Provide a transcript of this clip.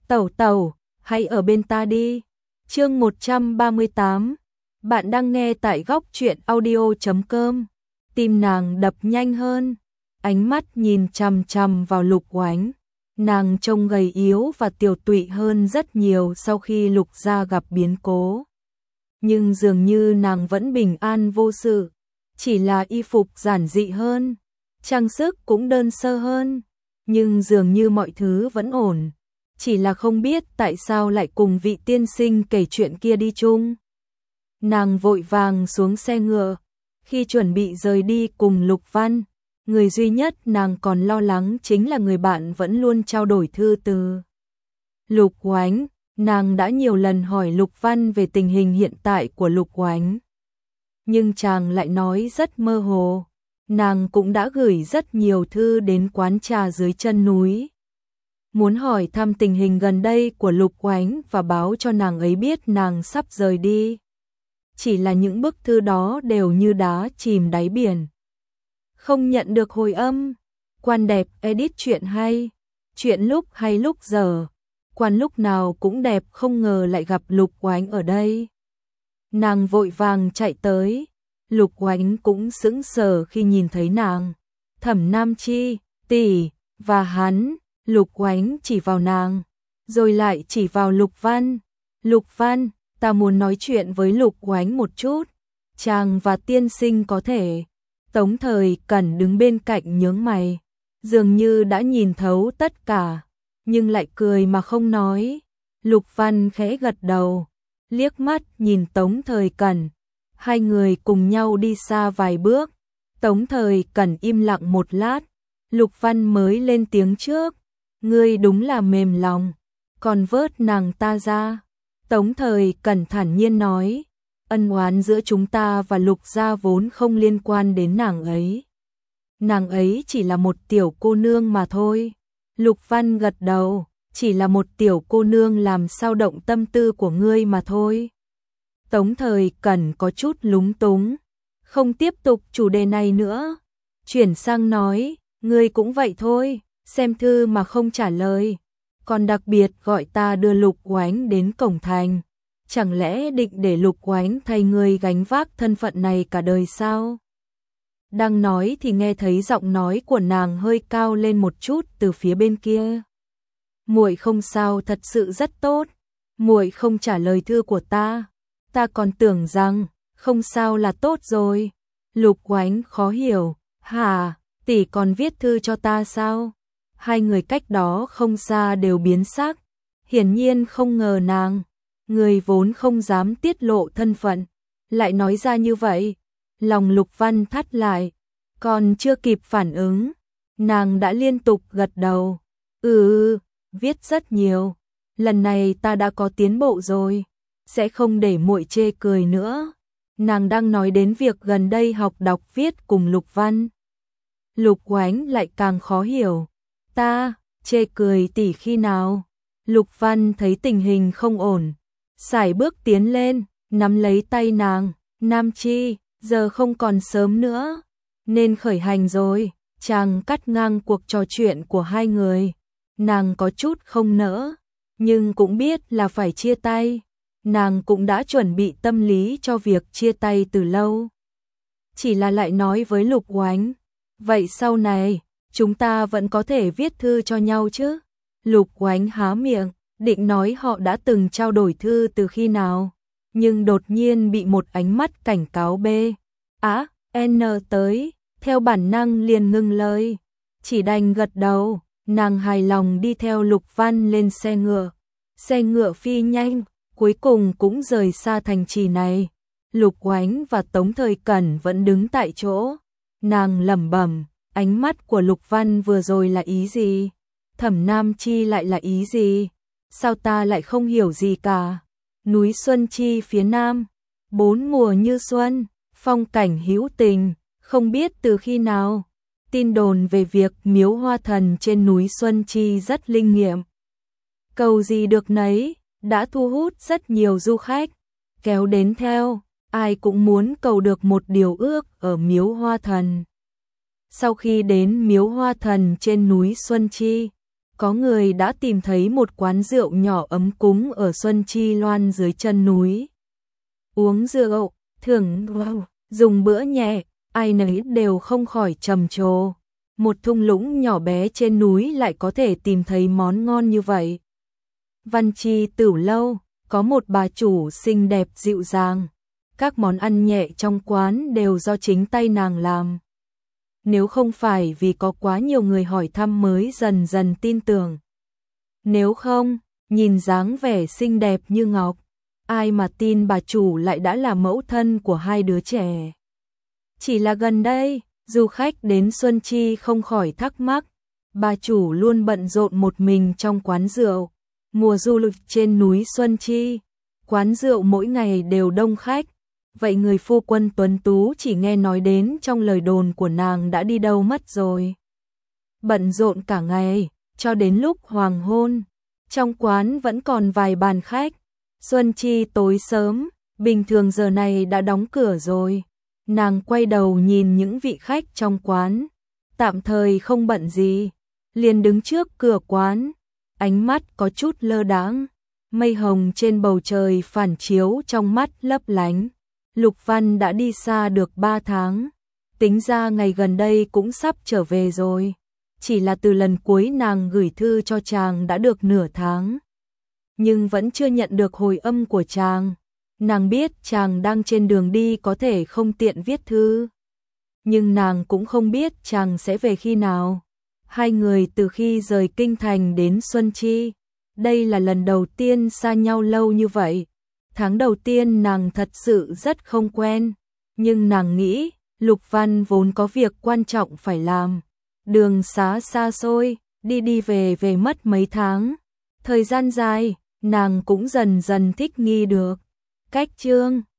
Tẩu tẩu, hãy ở bên ta đi. Chương 138. Bạn đang nghe tại góc truyện audio.com. Tim nàng đập nhanh hơn, ánh mắt nhìn chằm chằm vào Lục Oánh. Nàng trông gầy yếu và tiều tụy hơn rất nhiều sau khi Lục gia gặp biến cố. Nhưng dường như nàng vẫn bình an vô sự, chỉ là y phục giản dị hơn, trang sức cũng đơn sơ hơn, nhưng dường như mọi thứ vẫn ổn. Chỉ là không biết tại sao lại cùng vị tiên sinh kể chuyện kia đi chung. Nàng vội vàng xuống xe ngựa, khi chuẩn bị rời đi cùng Lục Văn, người duy nhất nàng còn lo lắng chính là người bạn vẫn luôn trao đổi thư từ. Lục Oánh, nàng đã nhiều lần hỏi Lục Văn về tình hình hiện tại của Lục Oánh. Nhưng chàng lại nói rất mơ hồ, nàng cũng đã gửi rất nhiều thư đến quán trà dưới chân núi. Muốn hỏi thăm tình hình gần đây của Lục Oánh và báo cho nàng ấy biết nàng sắp rời đi. Chỉ là những bức thư đó đều như đá chìm đáy biển. Không nhận được hồi âm. Quan đẹp edit chuyện hay. Chuyện lúc hay lúc giờ. Quan lúc nào cũng đẹp, không ngờ lại gặp Lục Oánh ở đây. Nàng vội vàng chạy tới. Lục Oánh cũng sững sờ khi nhìn thấy nàng. Thẩm Nam Chi, tỷ, và hắn. Lục Oánh chỉ vào nàng, rồi lại chỉ vào Lục Văn. Lục Văn, ta muốn nói chuyện với Lục Oánh một chút. Chàng và tiên sinh có thể. Tống Thời Cẩn đứng bên cạnh nhướng mày, dường như đã nhìn thấu tất cả, nhưng lại cười mà không nói. Lục Văn khẽ gật đầu, liếc mắt nhìn Tống Thời Cẩn. Hai người cùng nhau đi xa vài bước. Tống Thời Cẩn im lặng một lát, Lục Văn mới lên tiếng trước. Ngươi đúng là mềm lòng, còn vớt nàng ta ra. Tống Thời Cẩn thản nhiên nói, ân oán giữa chúng ta và Lục gia vốn không liên quan đến nàng ấy. Nàng ấy chỉ là một tiểu cô nương mà thôi. Lục Văn gật đầu, chỉ là một tiểu cô nương làm sao động tâm tư của ngươi mà thôi. Tống Thời Cẩn có chút lúng túng, không tiếp tục chủ đề này nữa. Chuyển sang nói, ngươi cũng vậy thôi. Xem thư mà không trả lời, còn đặc biệt gọi ta đưa Lục Oánh đến cổng thành. Chẳng lẽ định để Lục Oánh thay ngươi gánh vác thân phận này cả đời sao? Đang nói thì nghe thấy giọng nói của nàng hơi cao lên một chút từ phía bên kia. Muội không sao, thật sự rất tốt. Muội không trả lời thư của ta, ta còn tưởng rằng không sao là tốt rồi. Lục Oánh khó hiểu, hả, tỷ còn viết thư cho ta sao? Hai người cách đó không xa đều biến sắc, hiển nhiên không ngờ nàng, người vốn không dám tiết lộ thân phận, lại nói ra như vậy. Lòng Lục Văn thắt lại, còn chưa kịp phản ứng, nàng đã liên tục gật đầu. Viết rất nhiều, lần này ta đã có tiến bộ rồi, sẽ không để muội chê cười nữa. Nàng đang nói đến việc gần đây học đọc viết cùng Lục Văn. Lục Oánh lại càng khó hiểu. Ta, chê cười tỷ khi nào? Lục Văn thấy tình hình không ổn, sải bước tiến lên, nắm lấy tay nàng. Nam Chi, giờ không còn sớm nữa, nên khởi hành rồi. Chàng cắt ngang cuộc trò chuyện của hai người. Nàng có chút không nỡ, nhưng cũng biết là phải chia tay. Nàng cũng đã chuẩn bị tâm lý cho việc chia tay từ lâu. Chỉ là lại nói với Lục Oánh, vậy sau này chúng ta vẫn có thể viết thư cho nhau chứ? Lục Oánh há miệng, định nói họ đã từng trao đổi thư từ khi nào, nhưng đột nhiên bị một ánh mắt cảnh cáo N tới, theo bản năng liền ngưng lời, chỉ đành gật đầu. Nàng hài lòng đi theo Lục Văn lên xe ngựa. Xe ngựa phi nhanh, cuối cùng cũng rời xa thành trì này. Lục Oánh và Tống Thời Cẩn vẫn đứng tại chỗ. Nàng lẩm bẩm, ánh mắt của Lục Văn vừa rồi là ý gì? Thẩm Nam Chi lại là ý gì? Sao ta lại không hiểu gì cả? Núi Xuân Chi phía nam, bốn mùa như xuân, phong cảnh hữu tình, không biết từ khi nào. Tin đồn về việc miếu hoa thần trên núi Xuân Chi rất linh nghiệm. Cầu gì được nấy, đã thu hút rất nhiều du khách, kéo đến theo, ai cũng muốn cầu được một điều ước ở miếu hoa thần. Sau khi đến miếu hoa thần trên núi Xuân Chi, có người đã tìm thấy một quán rượu nhỏ ấm cúng ở Xuân Chi Loan dưới chân núi. Uống rượu, thưởng dùng bữa nhẹ, ai nấy đều không khỏi trầm trồ. Một thung lũng nhỏ bé trên núi lại có thể tìm thấy món ngon như vậy. Văn Chi Tửu Lâu, có một bà chủ xinh đẹp dịu dàng. Các món ăn nhẹ trong quán đều do chính tay nàng làm. Nếu không phải vì có quá nhiều người hỏi thăm mới dần dần tin tưởng. Nếu không, nhìn dáng vẻ xinh đẹp như ngọc, ai mà tin bà chủ lại đã là mẫu thân của hai đứa trẻ. Chỉ là gần đây, du khách đến Xuân Chi không khỏi thắc mắc, bà chủ luôn bận rộn một mình trong quán rượu. Mùa du lịch trên núi Xuân Chi, quán rượu mỗi ngày đều đông khách. Vậy người phu quân tuấn tú chỉ nghe nói đến trong lời đồn của nàng đã đi đâu mất rồi. Bận rộn cả ngày, cho đến lúc hoàng hôn, trong quán vẫn còn vài bàn khách. Xuân Chi tối sớm, bình thường giờ này đã đóng cửa rồi. Nàng quay đầu nhìn những vị khách trong quán, tạm thời không bận gì, liền đứng trước cửa quán, ánh mắt có chút lơ đãng, mây hồng trên bầu trời phản chiếu trong mắt lấp lánh. Lục Văn đã đi xa được 3 tháng, tính ra ngày gần đây cũng sắp trở về rồi, chỉ là từ lần cuối nàng gửi thư cho chàng đã được nửa tháng, nhưng vẫn chưa nhận được hồi âm của chàng. Nàng biết chàng đang trên đường đi có thể không tiện viết thư, nhưng nàng cũng không biết chàng sẽ về khi nào. Hai người từ khi rời kinh thành đến Xuân Chi, đây là lần đầu tiên xa nhau lâu như vậy. Tháng đầu tiên nàng thật sự rất không quen, nhưng nàng nghĩ Lục Văn vốn có việc quan trọng phải làm. Đường xá xa xôi, đi đi về về mất mấy tháng. Thời gian dài, nàng cũng dần dần thích nghi được. Cách chương